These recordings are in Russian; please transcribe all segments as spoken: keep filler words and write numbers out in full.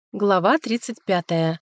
Глава тридцать пятая.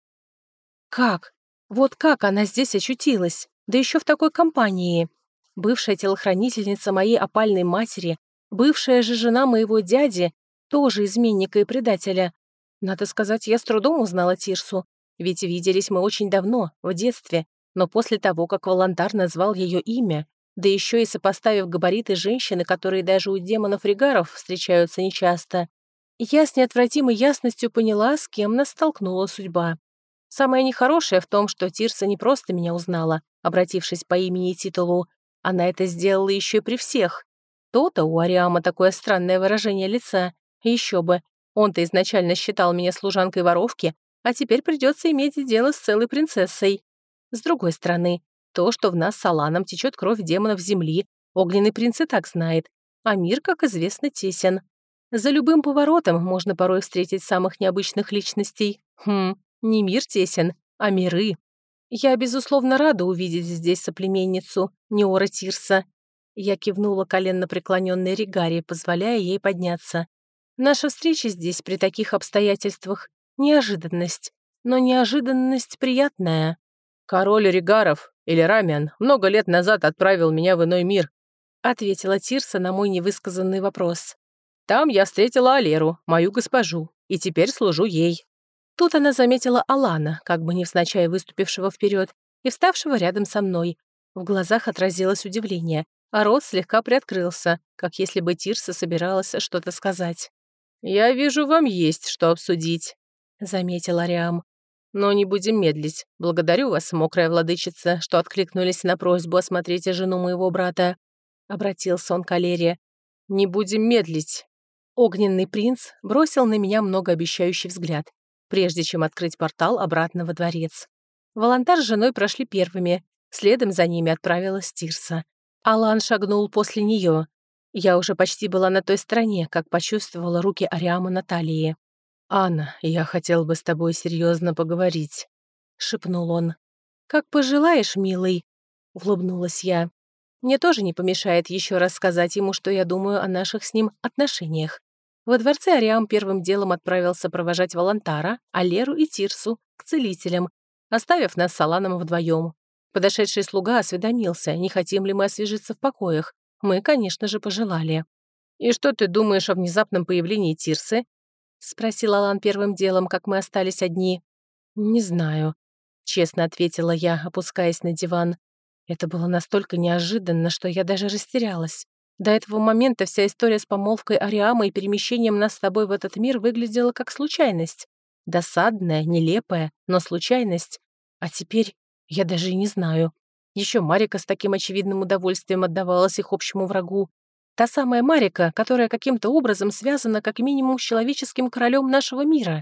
Как? Вот как она здесь очутилась? Да еще в такой компании. Бывшая телохранительница моей опальной матери, бывшая же жена моего дяди, тоже изменника и предателя. Надо сказать, я с трудом узнала Тирсу, ведь виделись мы очень давно, в детстве, но после того, как Волонтар назвал ее имя, да еще и сопоставив габариты женщины, которые даже у демонов-ригаров встречаются нечасто, я с неотвратимой ясностью поняла, с кем нас столкнула судьба. Самое нехорошее в том, что Тирса не просто меня узнала, обратившись по имени и титулу. Она это сделала еще и при всех. То-то у Ариама такое странное выражение лица. Еще бы. Он-то изначально считал меня служанкой воровки, а теперь придется иметь дело с целой принцессой. С другой стороны, то, что в нас с Аланом течет кровь демонов земли, огненный принц и так знает, а мир, как известно, тесен. За любым поворотом можно порой встретить самых необычных личностей. Хм, не мир тесен, а миры. Я, безусловно, рада увидеть здесь соплеменницу, Неора Тирса. Я кивнула коленно преклоненной Ригаре, позволяя ей подняться. Наша встреча здесь при таких обстоятельствах — неожиданность, но неожиданность приятная. «Король Ригаров, или Рамиан, много лет назад отправил меня в иной мир», ответила Тирса на мой невысказанный вопрос. Там я встретила Алеру, мою госпожу, и теперь служу ей». Тут она заметила Алана, как бы невзначай выступившего вперед, и вставшего рядом со мной. В глазах отразилось удивление, а рот слегка приоткрылся, как если бы Тирса собиралась что-то сказать. «Я вижу, вам есть что обсудить», — заметил Ариам. «Но не будем медлить. Благодарю вас, мокрая владычица, что откликнулись на просьбу осмотреть жену моего брата», — обратился он к Алере. «Не будем медлить». Огненный принц бросил на меня многообещающий взгляд, прежде чем открыть портал обратно во дворец. Волонтар с женой прошли первыми, следом за ними отправилась Тирса. Алан шагнул после нее. Я уже почти была на той стороне, как почувствовала руки Ариама на талии. «Анна, я хотел бы с тобой серьезно поговорить», — шепнул он. «Как пожелаешь, милый», — улыбнулась я. Мне тоже не помешает еще раз сказать ему, что я думаю о наших с ним отношениях. Во дворце Ариам первым делом отправился провожать Волонтара, Алеру и Тирсу к целителям, оставив нас с Аланом вдвоем. Подошедший слуга осведомился, не хотим ли мы освежиться в покоях. Мы, конечно же, пожелали. «И что ты думаешь о внезапном появлении Тирсы?» — спросил Алан первым делом, как мы остались одни. «Не знаю», — честно ответила я, опускаясь на диван. Это было настолько неожиданно, что я даже растерялась. До этого момента вся история с помолвкой Ариама и перемещением нас с тобой в этот мир выглядела как случайность. Досадная, нелепая, но случайность. А теперь я даже и не знаю. Еще Марика с таким очевидным удовольствием отдавалась их общему врагу. Та самая Марика, которая каким-то образом связана как минимум с человеческим королем нашего мира.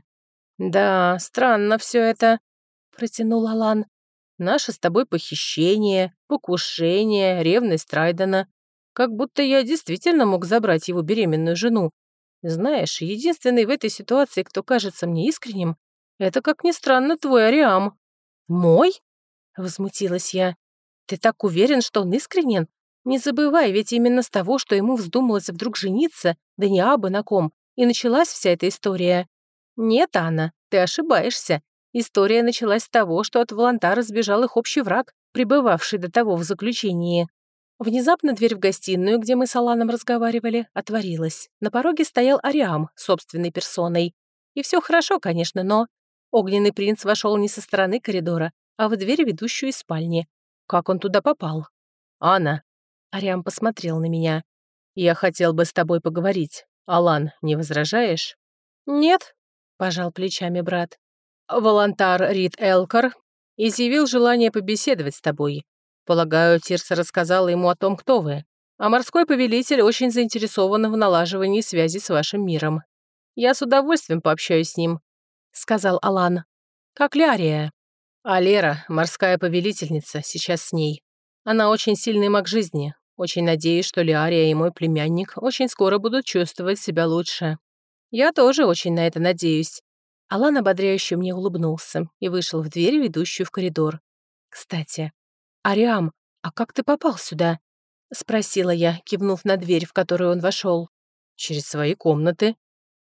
«Да, странно все это», — протянул Алан. «Наше с тобой похищение, покушение, ревность Райдена. Как будто я действительно мог забрать его беременную жену. Знаешь, единственный в этой ситуации, кто кажется мне искренним, это, как ни странно, твой Ариам». «Мой?» — возмутилась я. «Ты так уверен, что он искренен? Не забывай, ведь именно с того, что ему вздумалось вдруг жениться, да не абы на ком, и началась вся эта история». «Нет, Анна, ты ошибаешься. История началась с того, что от Волонтара сбежал их общий враг, пребывавший до того в заключении». Внезапно дверь в гостиную, где мы с Аланом разговаривали, отворилась. На пороге стоял Ариам собственной персоной. И все хорошо, конечно, но... Огненный принц вошел не со стороны коридора, а в дверь, ведущую из спальни. Как он туда попал? «Анна!» Ариам посмотрел на меня. «Я хотел бы с тобой поговорить. Алан, не возражаешь?» «Нет», — пожал плечами брат. «Волонтар Рид Элкар изъявил желание побеседовать с тобой. Полагаю, Тирса рассказала ему о том, кто вы. А морской повелитель очень заинтересован в налаживании связи с вашим миром. Я с удовольствием пообщаюсь с ним», — сказал Алан. «Как Лярия?» «А Лера, морская повелительница, сейчас с ней. Она очень сильный маг жизни. Очень надеюсь, что Лярия и мой племянник очень скоро будут чувствовать себя лучше. Я тоже очень на это надеюсь». Алан ободряюще мне улыбнулся и вышел в дверь, ведущую в коридор. «Кстати, Ариам, а как ты попал сюда?» — спросила я, кивнув на дверь, в которую он вошел. «Через свои комнаты».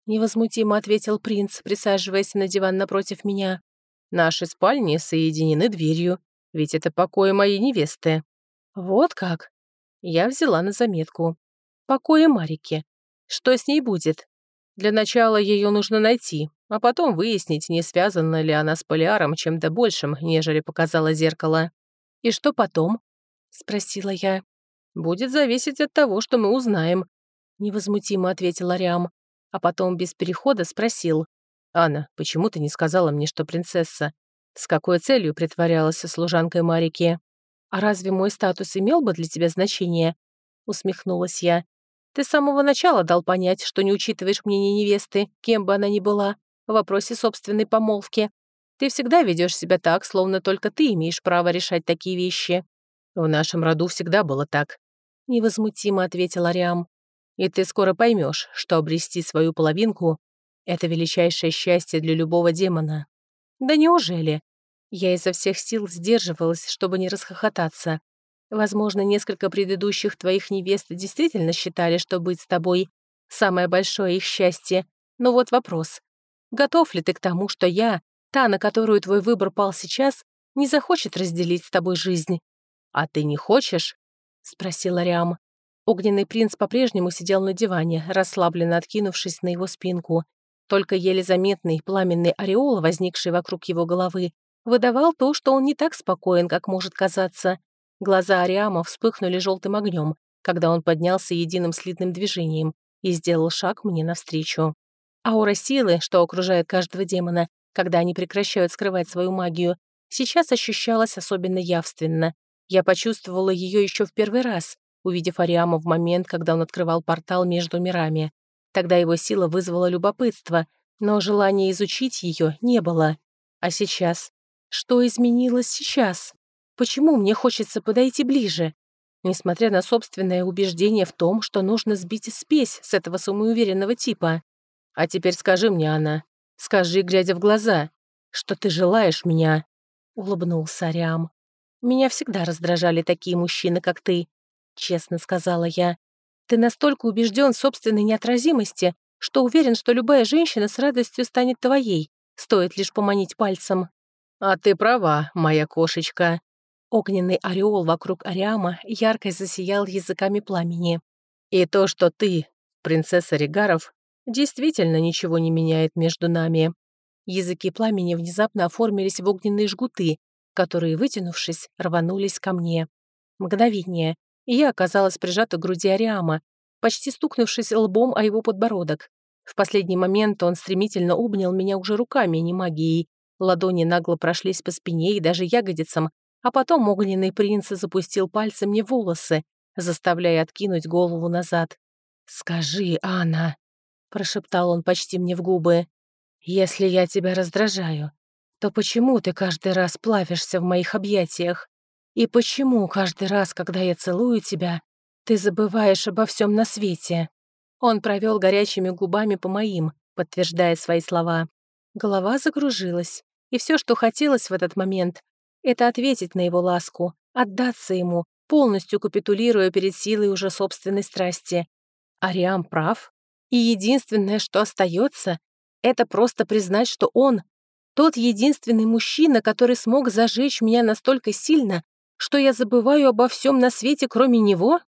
невозмутимо ответил принц, присаживаясь на диван напротив меня. «Наши спальни соединены дверью, ведь это покои моей невесты». «Вот как?» Я взяла на заметку. «Покои Марики. Что с ней будет?» «Для начала ее нужно найти, а потом выяснить, не связана ли она с Полиаром чем-то большим, нежели показало зеркало». «И что потом?» — спросила я. «Будет зависеть от того, что мы узнаем», — невозмутимо ответил Ариам, а потом без перехода спросил. «Анна, почему ты не сказала мне, что принцесса? С какой целью притворялась служанкой Марики?» «А разве мой статус имел бы для тебя значение?» — усмехнулась я. «Ты с самого начала дал понять, что не учитываешь мнение невесты, кем бы она ни была, в вопросе собственной помолвки. Ты всегда ведешь себя так, словно только ты имеешь право решать такие вещи». «В нашем роду всегда было так», — невозмутимо ответил Ариам. «И ты скоро поймешь, что обрести свою половинку — это величайшее счастье для любого демона». «Да неужели?» Я изо всех сил сдерживалась, чтобы не расхохотаться. Возможно, несколько предыдущих твоих невест действительно считали, что быть с тобой — самое большое их счастье. Но вот вопрос. Готов ли ты к тому, что я, та, на которую твой выбор пал сейчас, не захочет разделить с тобой жизнь? «А ты не хочешь?» — спросил Ариам. Огненный принц по-прежнему сидел на диване, расслабленно откинувшись на его спинку. Только еле заметный пламенный ореол, возникший вокруг его головы, выдавал то, что он не так спокоен, как может казаться. Глаза Ариама вспыхнули желтым огнем, когда он поднялся единым слитным движением и сделал шаг мне навстречу. Аура силы, что окружает каждого демона, когда они прекращают скрывать свою магию, сейчас ощущалась особенно явственно. Я почувствовала ее еще в первый раз, увидев Ариама в момент, когда он открывал портал между мирами. Тогда его сила вызвала любопытство, но желания изучить ее не было. А сейчас? Что изменилось сейчас? Почему мне хочется подойти ближе? Несмотря на собственное убеждение в том, что нужно сбить спесь с этого самоуверенного типа. «А теперь скажи мне, Анна, скажи, глядя в глаза, что ты желаешь меня?» — улыбнулся Ариам. «Меня всегда раздражали такие мужчины, как ты», — честно сказала я. «Ты настолько убежден в собственной неотразимости, что уверен, что любая женщина с радостью станет твоей, стоит лишь поманить пальцем». «А ты права, моя кошечка». Огненный ореол вокруг Ариама ярко засиял языками пламени. «И то, что ты, принцесса Ригаров, действительно ничего не меняет между нами». Языки пламени внезапно оформились в огненные жгуты, которые, вытянувшись, рванулись ко мне. Мгновение, и я оказалась прижата к груди Ариама, почти стукнувшись лбом о его подбородок. В последний момент он стремительно обнял меня уже руками, а не магией. Ладони нагло прошлись по спине и даже ягодицам, а потом огненный принц запустил пальцы мне в волосы, заставляя откинуть голову назад. «Скажи, Анна», — прошептал он почти мне в губы, «если я тебя раздражаю, то почему ты каждый раз плавишься в моих объятиях? И почему каждый раз, когда я целую тебя, ты забываешь обо всем на свете?» Он провел горячими губами по моим, подтверждая свои слова. Голова закружилась, и все, что хотелось в этот момент, это ответить на его ласку, отдаться ему, полностью капитулируя перед силой уже собственной страсти. Ариам прав, и единственное, что остается, это просто признать, что он — тот единственный мужчина, который смог зажечь меня настолько сильно, что я забываю обо всем на свете, кроме него?